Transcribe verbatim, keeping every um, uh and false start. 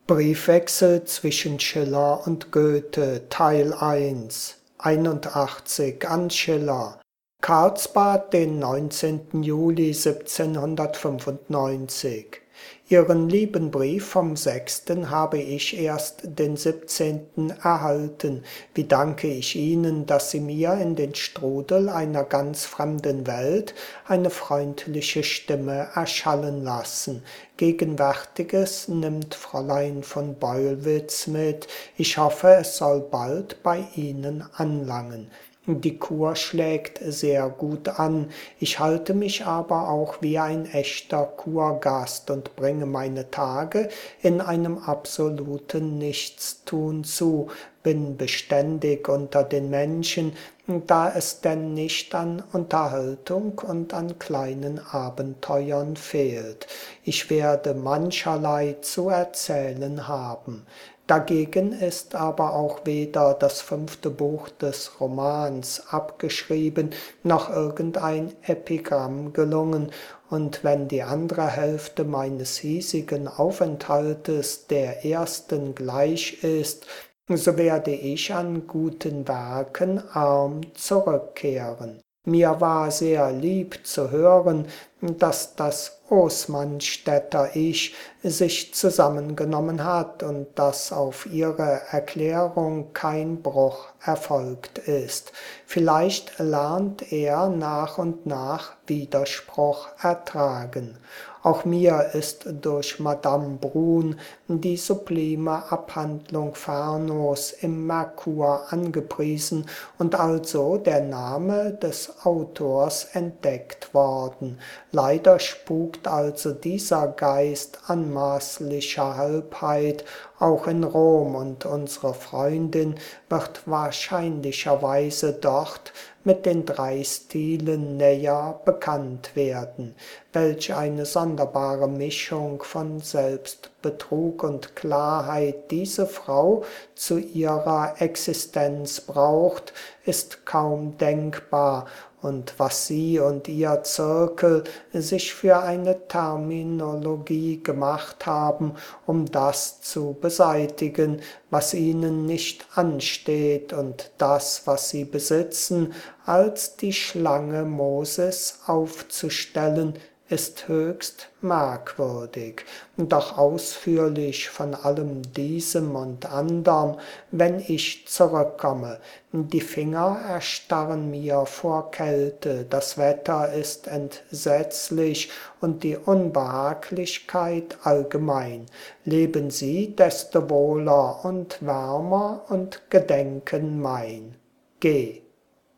Briefwechsel zwischen Schiller und Goethe, Teil eins, einundachtzig an Schiller. Karlsbad, den neunzehnten Juli siebzehnhundertfünfundneunzig. Ihren lieben Brief vom sechsten habe ich erst den siebzehnten erhalten. Wie danke ich Ihnen, dass Sie mir in den Strudel einer ganz fremden Welt eine freundliche Stimme erschallen lassen. Gegenwärtiges nimmt Fräulein von Beulwitz mit. Ich hoffe, es soll bald bei Ihnen anlangen. Die Kur schlägt sehr gut an, ich halte mich aber auch wie ein echter Kurgast und bringe meine Tage in einem absoluten Nichtstun zu, bin beständig unter den Menschen, da es denn nicht an Unterhaltung und an kleinen Abenteuern fehlt. Ich werde mancherlei zu erzählen haben. Dagegen ist aber auch weder das fünfte Buch des Romans abgeschrieben, noch irgendein Epigramm gelungen, und wenn die andere Hälfte meines hiesigen Aufenthaltes der ersten gleich ist, so werde ich an guten Werken arm zurückkehren. Mir war sehr lieb zu hören, dass das Osmanstädter Ich sich zusammengenommen hat und dass auf ihre Erklärung kein Bruch erfolgt ist. Vielleicht lernt er nach und nach Widerspruch ertragen. Auch mir ist durch Madame Brun die sublime Abhandlung Ferno's im Merkur angepriesen und also der Name des Autors entdeckt worden. Leider spukt also dieser Geist anmaßlicher Halbheit auch in Rom, und unsere Freundin wird wahrscheinlicherweise dort mit den drei Stilen näher bekannt werden. Welch eine sonderbare Mischung von Selbstbetrug und Klarheit diese Frau zu ihrer Existenz braucht, ist kaum denkbar, und was sie und ihr Zirkel sich für eine Terminologie gemacht haben, um das zu beseitigen, was ihnen nicht ansteht, und das, was sie besitzen, als die Schlange Moses aufzustellen, ist höchst merkwürdig. Doch ausführlich von allem diesem und anderm, wenn ich zurückkomme. Die Finger erstarren mir vor Kälte, das Wetter ist entsetzlich und die Unbehaglichkeit allgemein. Leben Sie desto wohler und wärmer und gedenken mein. Geh.